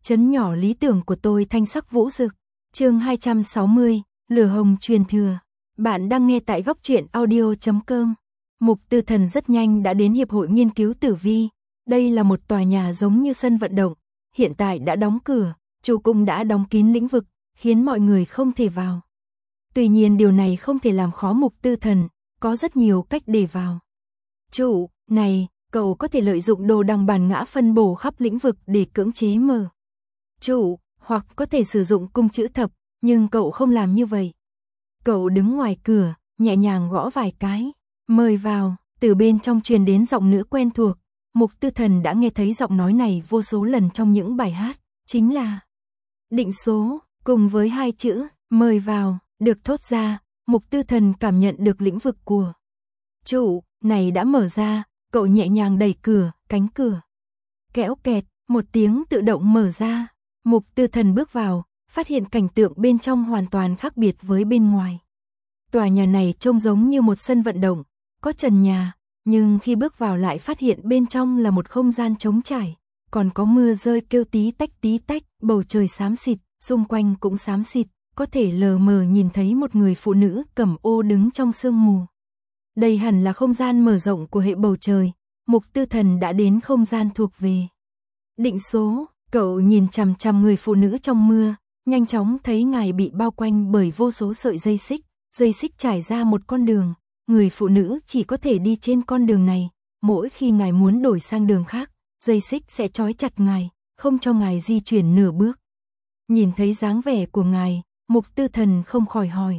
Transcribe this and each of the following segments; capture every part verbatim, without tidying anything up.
Trấn nhỏ lý tưởng của tôi thanh sắc vũ rực. Chương hai trăm sáu mươi, lửa hồng truyền thừa. Bạn đang nghe tại góc truyện audio chấm com. Mục Tư Thần rất nhanh đã đến Hiệp hội Nghiên cứu Tử vi. Đây là một tòa nhà giống như sân vận động, hiện tại đã đóng cửa, chủ cung đã đóng kín lĩnh vực, khiến mọi người không thể vào. Tuy nhiên điều này không thể làm khó Mục Tư Thần, có rất nhiều cách để vào. Chủ, này, cậu có thể lợi dụng đồ đằng bản ngã phân bổ khắp lĩnh vực để cưỡng chế mở Chủ, hoặc có thể sử dụng cung chữ thập, nhưng cậu không làm như vậy. Cậu đứng ngoài cửa, nhẹ nhàng gõ vài cái, mời vào, từ bên trong truyền đến giọng nữ quen thuộc. Mục Tư Thần đã nghe thấy giọng nói này vô số lần trong những bài hát, chính là định số, cùng với hai chữ, mời vào, được thốt ra, Mục Tư Thần cảm nhận được lĩnh vực của chủ, này đã mở ra, cậu nhẹ nhàng đẩy cửa, cánh cửa. Kéo kẹt, một tiếng tự động mở ra, Mục Tư Thần bước vào, phát hiện cảnh tượng bên trong hoàn toàn khác biệt với bên ngoài. Tòa nhà này trông giống như một sân vận động, có trần nhà, nhưng khi bước vào lại phát hiện bên trong là một không gian trống trải, còn có mưa rơi kêu tí tách tí tách, bầu trời xám xịt, xung quanh cũng xám xịt, có thể lờ mờ nhìn thấy một người phụ nữ cầm ô đứng trong sương mù. Đây hẳn là không gian mở rộng của hệ bầu trời. Mục Tư Thần đã đến không gian thuộc về định số, cậu nhìn chằm chằm người phụ nữ trong mưa, nhanh chóng thấy ngài bị bao quanh bởi vô số sợi dây xích, dây xích trải ra một con đường, người phụ nữ chỉ có thể đi trên con đường này, mỗi khi ngài muốn đổi sang đường khác, dây xích sẽ trói chặt ngài, không cho ngài di chuyển nửa bước. Nhìn thấy dáng vẻ của ngài, Mục Tư Thần không khỏi hỏi: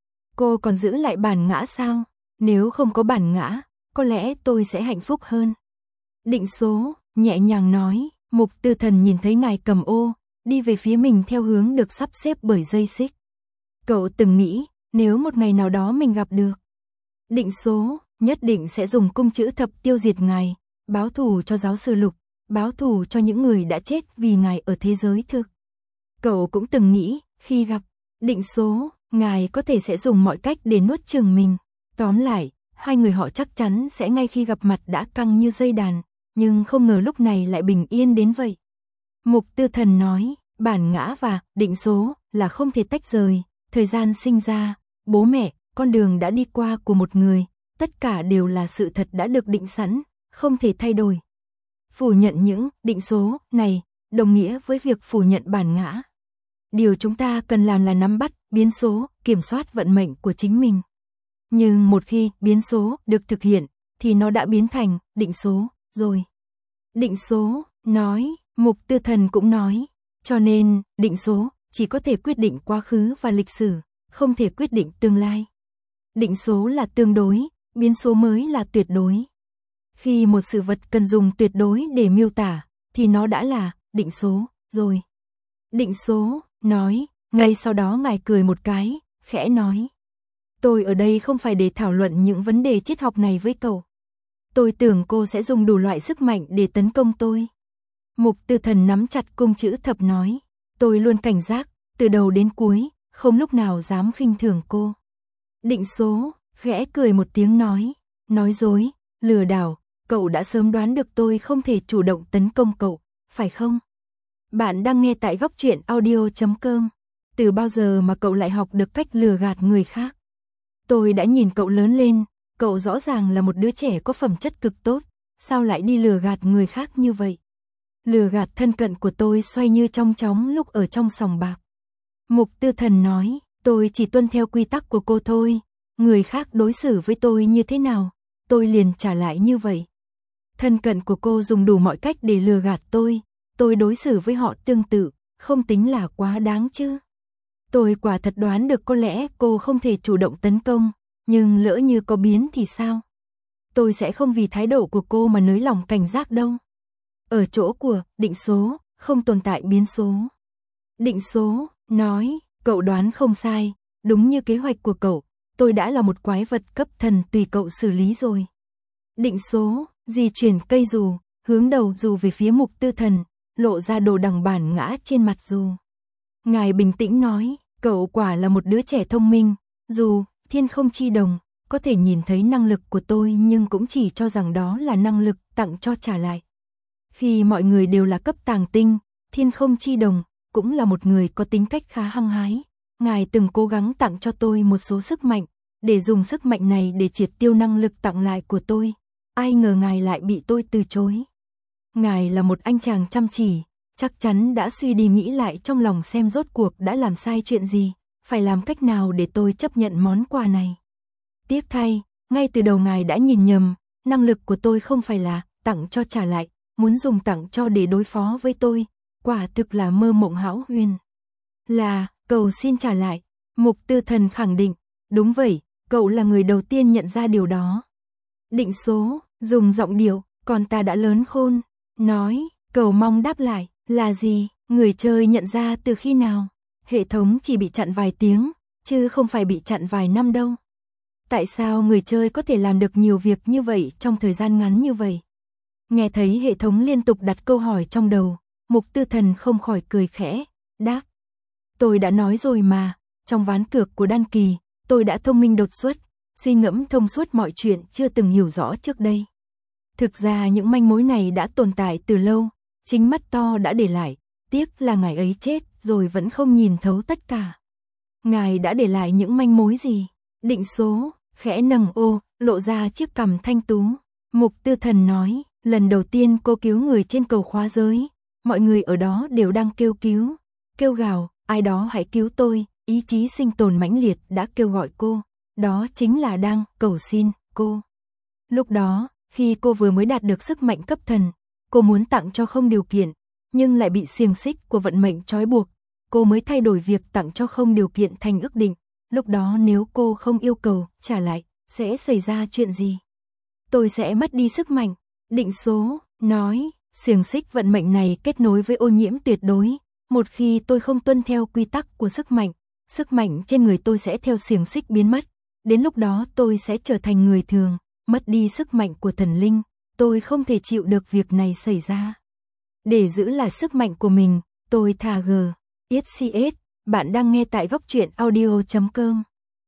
cô còn giữ lại bản ngã sao? Nếu không có bản ngã, có lẽ tôi sẽ hạnh phúc hơn. Định số, nhẹ nhàng nói. Mục Tư Thần nhìn thấy ngài cầm ô, đi về phía mình theo hướng được sắp xếp bởi dây xích. Cậu từng nghĩ, nếu một ngày nào đó mình gặp được định số, nhất định sẽ dùng cung chữ thập tiêu diệt ngài, báo thù cho giáo sư Lục, báo thù cho những người đã chết vì ngài ở thế giới thực. Cậu cũng từng nghĩ, khi gặp định số, ngài có thể sẽ dùng mọi cách để nuốt chửng mình. Tóm lại, hai người họ chắc chắn sẽ ngay khi gặp mặt đã căng như dây đàn, nhưng không ngờ lúc này lại bình yên đến vậy. Mục Tư Thần nói, bản ngã và định số là không thể tách rời, thời gian sinh ra, bố mẹ, con đường đã đi qua của một người, tất cả đều là sự thật đã được định sẵn, không thể thay đổi. Phủ nhận những định số này đồng nghĩa với việc phủ nhận bản ngã. Điều chúng ta cần làm là nắm bắt biến số, kiểm soát vận mệnh của chính mình. Nhưng một khi biến số được thực hiện, thì nó đã biến thành định số rồi. Định số, nói, Mục Tư Thần cũng nói, cho nên, định số chỉ có thể quyết định quá khứ và lịch sử, không thể quyết định tương lai. Định số là tương đối, biến số mới là tuyệt đối. Khi một sự vật cần dùng tuyệt đối để miêu tả, thì nó đã là định số rồi. Định số, nói, ngay sau đó ngài cười một cái, khẽ nói: tôi ở đây không phải để thảo luận những vấn đề triết học này với cậu. Tôi tưởng cô sẽ dùng đủ loại sức mạnh để tấn công tôi. Mục Tư Thần nắm chặt cung chữ thập nói, tôi luôn cảnh giác, từ đầu đến cuối, không lúc nào dám khinh thường cô. Định số, khẽ cười một tiếng nói, nói dối, lừa đảo, cậu đã sớm đoán được tôi không thể chủ động tấn công cậu, phải không? Bạn đang nghe tại góc truyện audio chấm com. Từ bao giờ mà cậu lại học được cách lừa gạt người khác? Tôi đã nhìn cậu lớn lên, cậu rõ ràng là một đứa trẻ có phẩm chất cực tốt, sao lại đi lừa gạt người khác như vậy? Lừa gạt thân cận của tôi xoay như trong chóng lúc ở trong sòng bạc. Mục Tư Thần nói, tôi chỉ tuân theo quy tắc của cô thôi, người khác đối xử với tôi như thế nào, tôi liền trả lại như vậy. Thân cận của cô dùng đủ mọi cách để lừa gạt tôi, tôi đối xử với họ tương tự, không tính là quá đáng chứ. Tôi quả thật đoán được có lẽ cô không thể chủ động tấn công, nhưng lỡ như có biến thì sao? Tôi sẽ không vì thái độ của cô mà nới lòng cảnh giác đâu. Ở chỗ của định số, không tồn tại biến số. Định số, nói, cậu đoán không sai, đúng như kế hoạch của cậu, tôi đã là một quái vật cấp thần tùy cậu xử lý rồi. Định số, di chuyển cây dù, hướng đầu dù về phía Mục Tư Thần, lộ ra đồ đằng bản ngã trên mặt dù. Ngài bình tĩnh nói, cậu quả là một đứa trẻ thông minh, dù thiên không chi đồng, có thể nhìn thấy năng lực của tôi nhưng cũng chỉ cho rằng đó là năng lực tặng cho trả lại. Khi mọi người đều là cấp tàng tinh, Thiên Không Chi Đồng, cũng là một người có tính cách khá hăng hái. Ngài từng cố gắng tặng cho tôi một số sức mạnh, để dùng sức mạnh này để triệt tiêu năng lực tặng lại của tôi. Ai ngờ ngài lại bị tôi từ chối. Ngài là một anh chàng chăm chỉ, chắc chắn đã suy đi nghĩ lại trong lòng xem rốt cuộc đã làm sai chuyện gì, phải làm cách nào để tôi chấp nhận món quà này. Tiếc thay, ngay từ đầu ngài đã nhìn nhầm, năng lực của tôi không phải là tặng cho trả lại, muốn dùng tặng cho để đối phó với tôi, quả thực là mơ mộng hão huyền. Là, cầu xin trả lại. Mục Tư Thần khẳng định, đúng vậy, cậu là người đầu tiên nhận ra điều đó. Định số, dùng giọng điệu, còn ta đã lớn khôn, nói, cầu mong đáp lại, là gì, người chơi nhận ra từ khi nào? Hệ thống chỉ bị chặn vài tiếng, chứ không phải bị chặn vài năm đâu. Tại sao người chơi có thể làm được nhiều việc như vậy trong thời gian ngắn như vậy? Nghe thấy hệ thống liên tục đặt câu hỏi trong đầu, Mục Tư Thần không khỏi cười khẽ, đáp. Tôi đã nói rồi mà, trong ván cược của đan kỳ, tôi đã thông minh đột xuất, suy ngẫm thông suốt mọi chuyện chưa từng hiểu rõ trước đây. Thực ra những manh mối này đã tồn tại từ lâu, chính mắt to đã để lại, tiếc là ngài ấy chết rồi vẫn không nhìn thấu tất cả. Ngài đã để lại những manh mối gì? Định số, khẽ nâng ô, lộ ra chiếc cằm thanh tú. Mục Tư Thần nói, lần đầu tiên cô cứu người trên cầu khóa giới, mọi người ở đó đều đang kêu cứu, kêu gào, ai đó hãy cứu tôi, ý chí sinh tồn mãnh liệt đã kêu gọi cô, đó chính là đang cầu xin cô. Lúc đó, khi cô vừa mới đạt được sức mạnh cấp thần, cô muốn tặng cho không điều kiện, nhưng lại bị xiềng xích của vận mệnh trói buộc, cô mới thay đổi việc tặng cho không điều kiện thành ước định. Lúc đó nếu cô không yêu cầu trả lại, sẽ xảy ra chuyện gì? Tôi sẽ mất đi sức mạnh. Định số, nói, xiềng xích vận mệnh này kết nối với ô nhiễm tuyệt đối. Một khi tôi không tuân theo quy tắc của sức mạnh, sức mạnh trên người tôi sẽ theo xiềng xích biến mất. Đến lúc đó tôi sẽ trở thành người thường, mất đi sức mạnh của thần linh. Tôi không thể chịu được việc này xảy ra. Để giữ lại sức mạnh của mình, tôi thà gờ. ét xê ét, bạn đang nghe tại góc truyện audio chấm com.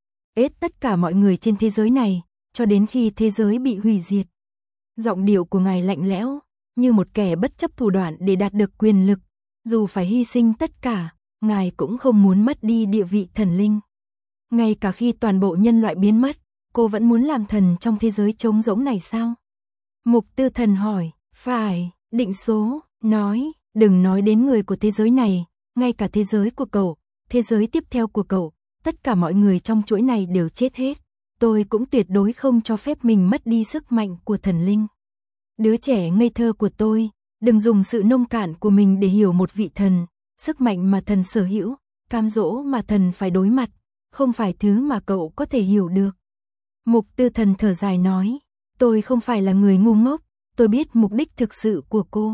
Ết tất cả mọi người trên thế giới này, cho đến khi thế giới bị hủy diệt. Giọng điệu của ngài lạnh lẽo, như một kẻ bất chấp thủ đoạn để đạt được quyền lực. Dù phải hy sinh tất cả, ngài cũng không muốn mất đi địa vị thần linh. Ngay cả khi toàn bộ nhân loại biến mất, cô vẫn muốn làm thần trong thế giới trống rỗng này sao? Mục Tư Thần hỏi, phải, định số, nói, đừng nói đến người của thế giới này, ngay cả thế giới của cậu, thế giới tiếp theo của cậu, tất cả mọi người trong chuỗi này đều chết hết. Tôi cũng tuyệt đối không cho phép mình mất đi sức mạnh của thần linh. Đứa trẻ ngây thơ của tôi, đừng dùng sự nông cạn của mình để hiểu một vị thần, sức mạnh mà thần sở hữu, cam dỗ mà thần phải đối mặt, không phải thứ mà cậu có thể hiểu được. Mục Tư Thần thở dài nói, tôi không phải là người ngu ngốc, tôi biết mục đích thực sự của cô.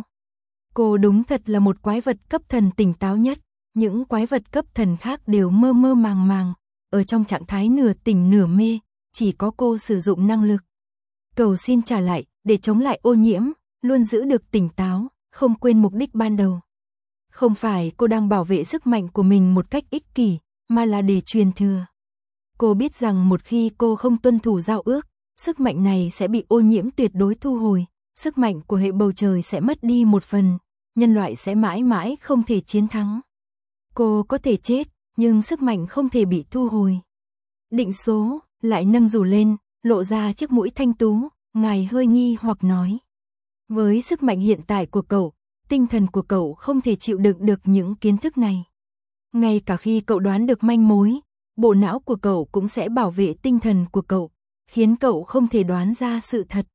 Cô đúng thật là một quái vật cấp thần tỉnh táo nhất, những quái vật cấp thần khác đều mơ mơ màng màng, ở trong trạng thái nửa tỉnh nửa mê, chỉ có cô sử dụng năng lực. Cầu xin trả lại, để chống lại ô nhiễm, luôn giữ được tỉnh táo, không quên mục đích ban đầu. Không phải cô đang bảo vệ sức mạnh của mình một cách ích kỷ, mà là để truyền thừa. Cô biết rằng một khi cô không tuân thủ giao ước, sức mạnh này sẽ bị ô nhiễm tuyệt đối thu hồi, sức mạnh của hệ bầu trời sẽ mất đi một phần, nhân loại sẽ mãi mãi không thể chiến thắng. Cô có thể chết, nhưng sức mạnh không thể bị thu hồi. Định số, lại nâng dù lên, lộ ra chiếc mũi thanh tú, ngài hơi nghi hoặc nói. Với sức mạnh hiện tại của cậu, tinh thần của cậu không thể chịu đựng được những kiến thức này. Ngay cả khi cậu đoán được manh mối, bộ não của cậu cũng sẽ bảo vệ tinh thần của cậu, khiến cậu không thể đoán ra sự thật.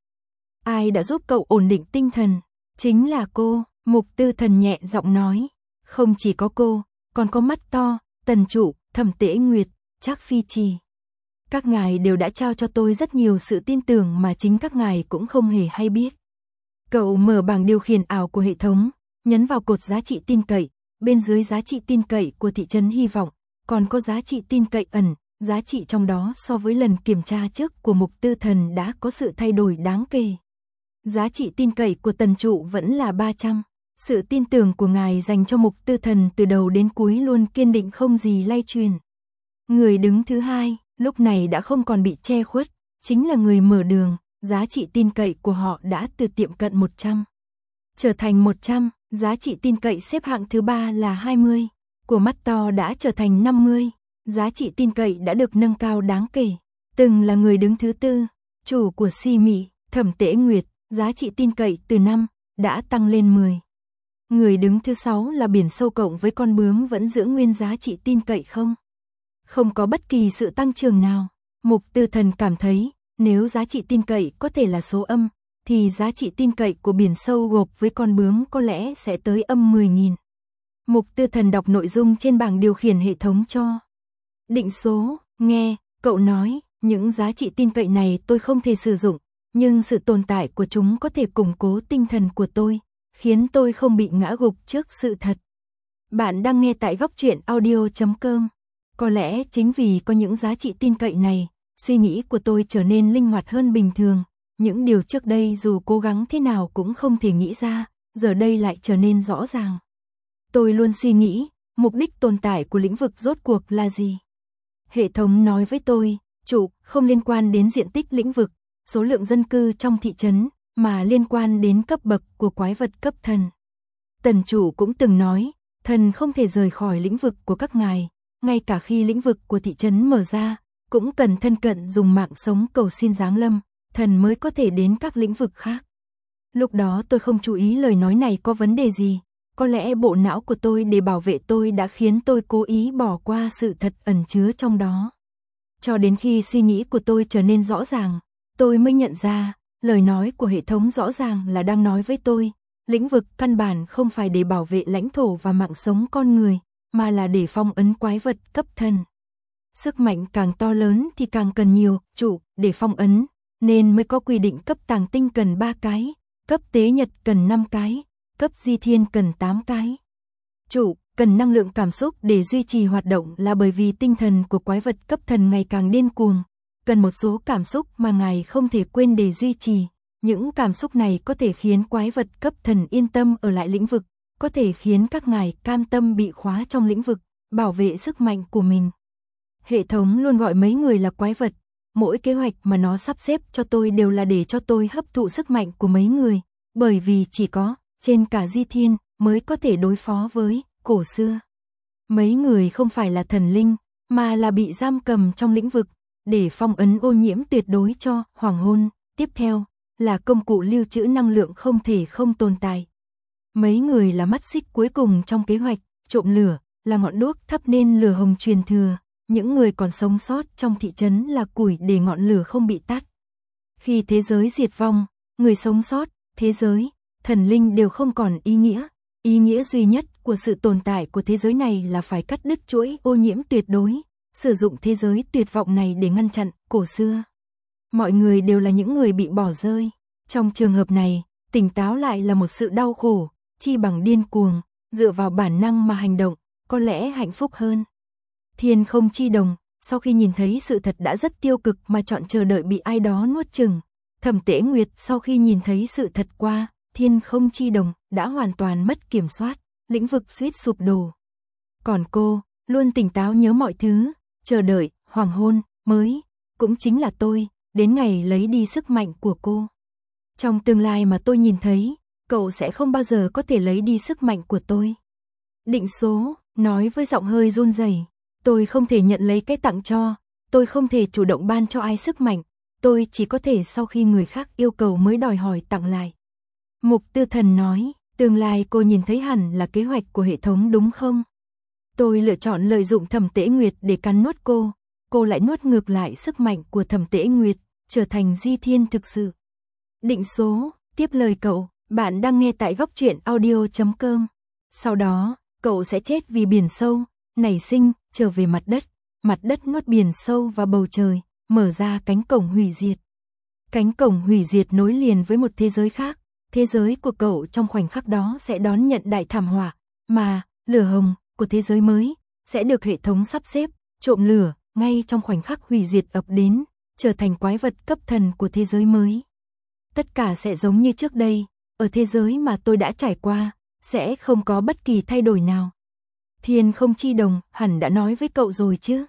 Ai đã giúp cậu ổn định tinh thần? Chính là cô, Mục Tư Thần nhẹ giọng nói. Không chỉ có cô, còn có Mắt To, Tần Trụ, Thẩm Tế Nguyệt, Trác Phi Trì. Các ngài đều đã trao cho tôi rất nhiều sự tin tưởng mà chính các ngài cũng không hề hay biết. Cậu mở bảng điều khiển ảo của hệ thống, nhấn vào cột giá trị tin cậy, bên dưới giá trị tin cậy của thị trấn hy vọng, còn có giá trị tin cậy ẩn, giá trị trong đó so với lần kiểm tra trước của Mục Tư Thần đã có sự thay đổi đáng kể. Giá trị tin cậy của Tần Trụ vẫn là ba trăm. Sự tin tưởng của ngài dành cho Mục Tư Thần từ đầu đến cuối luôn kiên định không gì lay truyền. Người đứng thứ hai, lúc này đã không còn bị che khuất, chính là người mở đường, giá trị tin cậy của họ đã từ tiệm cận một trăm, trở thành một trăm, Giá trị tin cậy xếp hạng thứ ba là hai mươi, của mắt to đã trở thành năm mươi. Giá trị tin cậy đã được nâng cao đáng kể. Từng là người đứng thứ tư, chủ của Si Mị, Thẩm Tễ Nguyệt, giá trị tin cậy từ năm đã tăng lên mười. Người đứng thứ sáu là Biển Sâu cộng với Con Bướm vẫn giữ nguyên giá trị tin cậy không? Không có bất kỳ sự tăng trưởng nào. Mục Tư Thần cảm thấy, nếu giá trị tin cậy có thể là số âm, thì giá trị tin cậy của Biển Sâu gộp với Con Bướm có lẽ sẽ tới âm mười nghìn. Mục Tư Thần đọc nội dung trên bảng điều khiển hệ thống cho. Định số, nghe, cậu nói, những giá trị tin cậy này tôi không thể sử dụng, nhưng sự tồn tại của chúng có thể củng cố tinh thần của tôi, khiến tôi không bị ngã gục trước sự thật. Bạn đang nghe tại góc truyện audio chấm com. Có lẽ chính vì có những giá trị tin cậy này, suy nghĩ của tôi trở nên linh hoạt hơn bình thường. Những điều trước đây dù cố gắng thế nào cũng không thể nghĩ ra, giờ đây lại trở nên rõ ràng. Tôi luôn suy nghĩ, mục đích tồn tại của lĩnh vực rốt cuộc là gì? Hệ thống nói với tôi, chủ, không liên quan đến diện tích lĩnh vực, số lượng dân cư trong thị trấn, mà liên quan đến cấp bậc của quái vật cấp thần. Tần chủ cũng từng nói, thần không thể rời khỏi lĩnh vực của các ngài, ngay cả khi lĩnh vực của thị trấn mở ra, cũng cần thân cận dùng mạng sống cầu xin giáng lâm, thần mới có thể đến các lĩnh vực khác. Lúc đó tôi không chú ý lời nói này có vấn đề gì, có lẽ bộ não của tôi để bảo vệ tôi đã khiến tôi cố ý bỏ qua sự thật ẩn chứa trong đó. Cho đến khi suy nghĩ của tôi trở nên rõ ràng, tôi mới nhận ra, lời nói của hệ thống rõ ràng là đang nói với tôi, lĩnh vực căn bản không phải để bảo vệ lãnh thổ và mạng sống con người, mà là để phong ấn quái vật cấp thần. Sức mạnh càng to lớn thì càng cần nhiều chủ để phong ấn, nên mới có quy định cấp tàng tinh cần ba cái, cấp tế nhật cần năm cái, cấp di thiên cần tám cái. Chủ cần năng lượng cảm xúc để duy trì hoạt động là bởi vì tinh thần của quái vật cấp thần ngày càng điên cuồng, cần một số cảm xúc mà ngài không thể quên để duy trì. Những cảm xúc này có thể khiến quái vật cấp thần yên tâm ở lại lĩnh vực, có thể khiến các ngài cam tâm bị khóa trong lĩnh vực, bảo vệ sức mạnh của mình. Hệ thống luôn gọi mấy người là quái vật, mỗi kế hoạch mà nó sắp xếp cho tôi đều là để cho tôi hấp thụ sức mạnh của mấy người, bởi vì chỉ có trên cả di thiên mới có thể đối phó với cổ xưa. Mấy người không phải là thần linh, mà là bị giam cầm trong lĩnh vực, để phong ấn ô nhiễm tuyệt đối cho hoàng hôn. Tiếp theo là công cụ lưu trữ năng lượng không thể không tồn tại. Mấy người là mắt xích cuối cùng trong kế hoạch, trộm lửa, là ngọn đuốc thắp nên lửa hồng truyền thừa. Những người còn sống sót trong thị trấn là củi để ngọn lửa không bị tắt. Khi thế giới diệt vong, người sống sót, thế giới, thần linh đều không còn ý nghĩa. Ý nghĩa duy nhất của sự tồn tại của thế giới này là phải cắt đứt chuỗi ô nhiễm tuyệt đối, sử dụng thế giới tuyệt vọng này để ngăn chặn cổ xưa. Mọi người đều là những người bị bỏ rơi. Trong trường hợp này, tỉnh táo lại là một sự đau khổ, chi bằng điên cuồng, dựa vào bản năng mà hành động, có lẽ hạnh phúc hơn. Thiên Không Chi Đồng, sau khi nhìn thấy sự thật đã rất tiêu cực mà chọn chờ đợi bị ai đó nuốt chửng. Thẩm Tễ Nguyệt sau khi nhìn thấy sự thật qua, Thiên Không Chi Đồng đã hoàn toàn mất kiểm soát, lĩnh vực suýt sụp đổ. Còn cô, luôn tỉnh táo nhớ mọi thứ, chờ đợi, hoàng hôn, mới, cũng chính là tôi, đến ngày lấy đi sức mạnh của cô. Trong tương lai mà tôi nhìn thấy, cậu sẽ không bao giờ có thể lấy đi sức mạnh của tôi. Định số, nói với giọng hơi run rẩy, tôi không thể nhận lấy cái tặng cho, tôi không thể chủ động ban cho ai sức mạnh, tôi chỉ có thể sau khi người khác yêu cầu mới đòi hỏi tặng lại. Mục Tư Thần nói, tương lai cô nhìn thấy hẳn là kế hoạch của hệ thống đúng không? Tôi lựa chọn lợi dụng Thẩm Tễ Nguyệt để cắn nuốt cô, cô lại nuốt ngược lại sức mạnh của Thẩm Tễ Nguyệt, trở thành di thiên thực sự. Định số, tiếp lời cậu, bạn đang nghe tại góc truyện audio chấm com. Sau đó, cậu sẽ chết vì biển sâu, nảy sinh, trở về mặt đất, mặt đất nuốt biển sâu và bầu trời, mở ra cánh cổng hủy diệt. Cánh cổng hủy diệt nối liền với một thế giới khác, thế giới của cậu trong khoảnh khắc đó sẽ đón nhận đại thảm họa, mà, lửa hồng, của thế giới mới, sẽ được hệ thống sắp xếp, trộm lửa, ngay trong khoảnh khắc hủy diệt ập đến, trở thành quái vật cấp thần của thế giới mới. Tất cả sẽ giống như trước đây, ở thế giới mà tôi đã trải qua, sẽ không có bất kỳ thay đổi nào. Thiên Không Chi Đồng hẳn đã nói với cậu rồi chứ.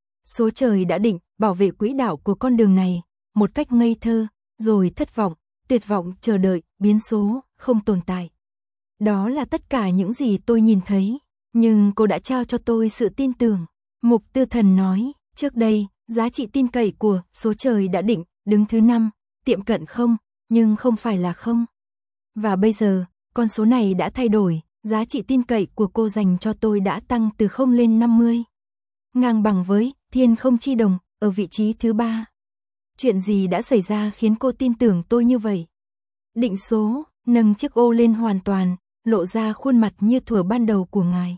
Số trời đã định, bảo vệ quỹ đạo của con đường này, một cách ngây thơ, rồi thất vọng, tuyệt vọng chờ đợi, biến số, không tồn tại. Đó là tất cả những gì tôi nhìn thấy, nhưng cô đã trao cho tôi sự tin tưởng. Mục Tư Thần nói, trước đây, giá trị tin cậy của số trời đã định, đứng thứ năm, tiệm cận không, nhưng không phải là không. Và bây giờ, con số này đã thay đổi, giá trị tin cậy của cô dành cho tôi đã tăng từ không lên năm mươi. Ngang bằng với Thiên Không Chi Đồng, ở vị trí thứ ba. Chuyện gì đã xảy ra khiến cô tin tưởng tôi như vậy? Định số, nâng chiếc ô lên hoàn toàn, lộ ra khuôn mặt như thuở ban đầu của ngài.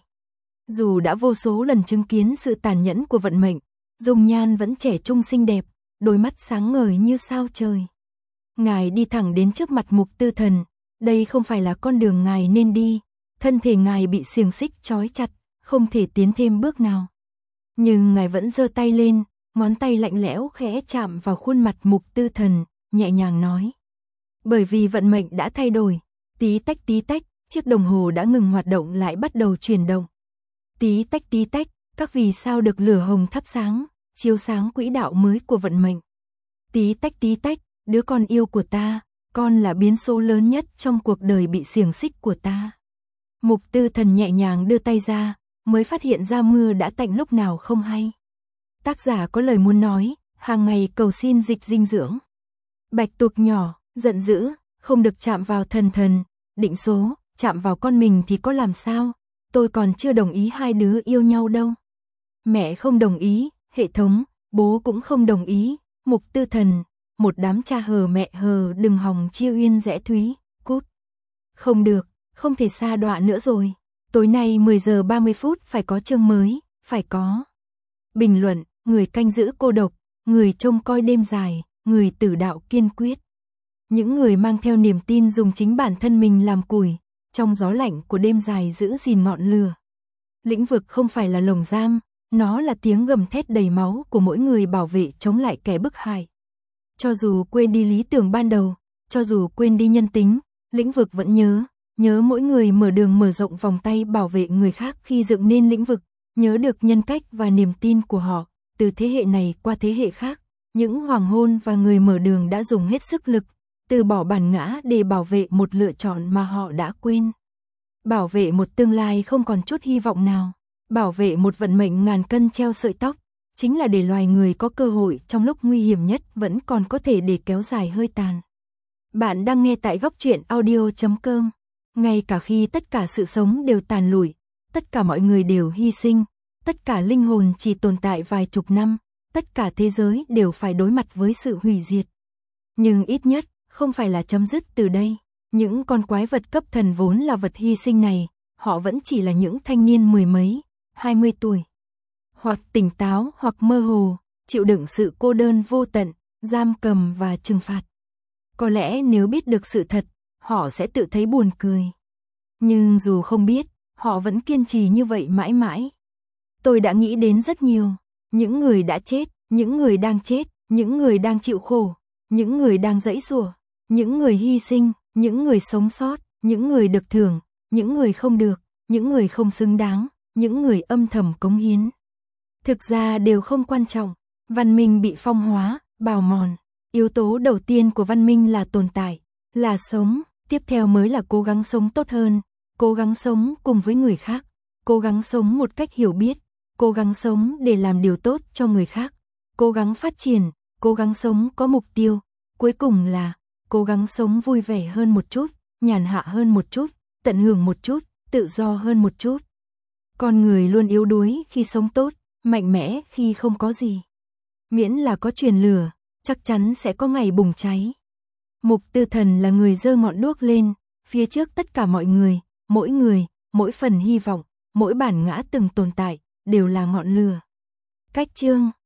Dù đã vô số lần chứng kiến sự tàn nhẫn của vận mệnh, dung nhan vẫn trẻ trung xinh đẹp, đôi mắt sáng ngời như sao trời. Ngài đi thẳng đến trước mặt Mục Tư Thần, đây không phải là con đường ngài nên đi, thân thể ngài bị xiềng xích trói chặt, không thể tiến thêm bước nào. Nhưng ngài vẫn giơ tay lên, ngón tay lạnh lẽo khẽ chạm vào khuôn mặt Mục Tư Thần, nhẹ nhàng nói. Bởi vì vận mệnh đã thay đổi, tí tách tí tách, chiếc đồng hồ đã ngừng hoạt động lại bắt đầu chuyển động. Tí tách tí tách, các vì sao được lửa hồng thắp sáng, chiếu sáng quỹ đạo mới của vận mệnh. Tí tách tí tách, đứa con yêu của ta, con là biến số lớn nhất trong cuộc đời bị xiềng xích của ta. Mục Tư Thần nhẹ nhàng đưa tay ra, mới phát hiện ra mưa đã tạnh lúc nào không hay. Tác giả có lời muốn nói, hàng ngày cầu xin dịch dinh dưỡng. Bạch tuộc nhỏ, giận dữ, không được chạm vào thần thần, định số, chạm vào con mình thì có làm sao, tôi còn chưa đồng ý hai đứa yêu nhau đâu. Mẹ không đồng ý, hệ thống, bố cũng không đồng ý, Mục Tư Thần, một đám cha hờ mẹ hờ đừng hòng chia uyên rẽ thúy, cút. Không được, không thể xa đọa nữa rồi, tối nay mười giờ ba mươi phút phải có chương mới, phải có. Bình luận, người canh giữ cô độc, người trông coi đêm dài, người tử đạo kiên quyết. Những người mang theo niềm tin dùng chính bản thân mình làm củi, trong gió lạnh của đêm dài giữ gìn ngọn lửa. Lĩnh vực không phải là lồng giam, nó là tiếng gầm thét đầy máu của mỗi người bảo vệ chống lại kẻ bức hại. Cho dù quên đi lý tưởng ban đầu, cho dù quên đi nhân tính, lĩnh vực vẫn nhớ, nhớ mỗi người mở đường mở rộng vòng tay bảo vệ người khác khi dựng nên lĩnh vực, nhớ được nhân cách và niềm tin của họ, từ thế hệ này qua thế hệ khác. Những hoàng hôn và người mở đường đã dùng hết sức lực, từ bỏ bản ngã để bảo vệ một lựa chọn mà họ đã quên. Bảo vệ một tương lai không còn chút hy vọng nào, bảo vệ một vận mệnh ngàn cân treo sợi tóc, chính là để loài người có cơ hội trong lúc nguy hiểm nhất vẫn còn có thể để kéo dài hơi tàn. Bạn đang nghe tại góc truyện audio chấm com. Ngay cả khi tất cả sự sống đều tàn lụi, tất cả mọi người đều hy sinh, tất cả linh hồn chỉ tồn tại vài chục năm, tất cả thế giới đều phải đối mặt với sự hủy diệt. Nhưng ít nhất, không phải là chấm dứt từ đây. Những con quái vật cấp thần vốn là vật hy sinh này, họ vẫn chỉ là những thanh niên mười mấy, hai mươi tuổi. Hoặc tỉnh táo hoặc mơ hồ, chịu đựng sự cô đơn vô tận, giam cầm và trừng phạt. Có lẽ nếu biết được sự thật, họ sẽ tự thấy buồn cười. Nhưng dù không biết, họ vẫn kiên trì như vậy mãi mãi. Tôi đã nghĩ đến rất nhiều. Những người đã chết, những người đang chết, những người đang chịu khổ, những người đang giãy giụa, những người hy sinh, những người sống sót, những người được thưởng, những người không được, những người không xứng đáng, những người âm thầm cống hiến. Thực ra đều không quan trọng, văn minh bị phong hóa, bào mòn. Yếu tố đầu tiên của văn minh là tồn tại, là sống, tiếp theo mới là cố gắng sống tốt hơn, cố gắng sống cùng với người khác, cố gắng sống một cách hiểu biết, cố gắng sống để làm điều tốt cho người khác, cố gắng phát triển, cố gắng sống có mục tiêu, cuối cùng là cố gắng sống vui vẻ hơn một chút, nhàn hạ hơn một chút, tận hưởng một chút, tự do hơn một chút. Con người luôn yếu đuối khi sống tốt, mạnh mẽ khi không có gì. Miễn là có truyền lửa, chắc chắn sẽ có ngày bùng cháy. Mục Tư Thần là người giơ ngọn đuốc lên, phía trước tất cả mọi người, mỗi người, mỗi phần hy vọng, mỗi bản ngã từng tồn tại, đều là ngọn lửa. Cách chương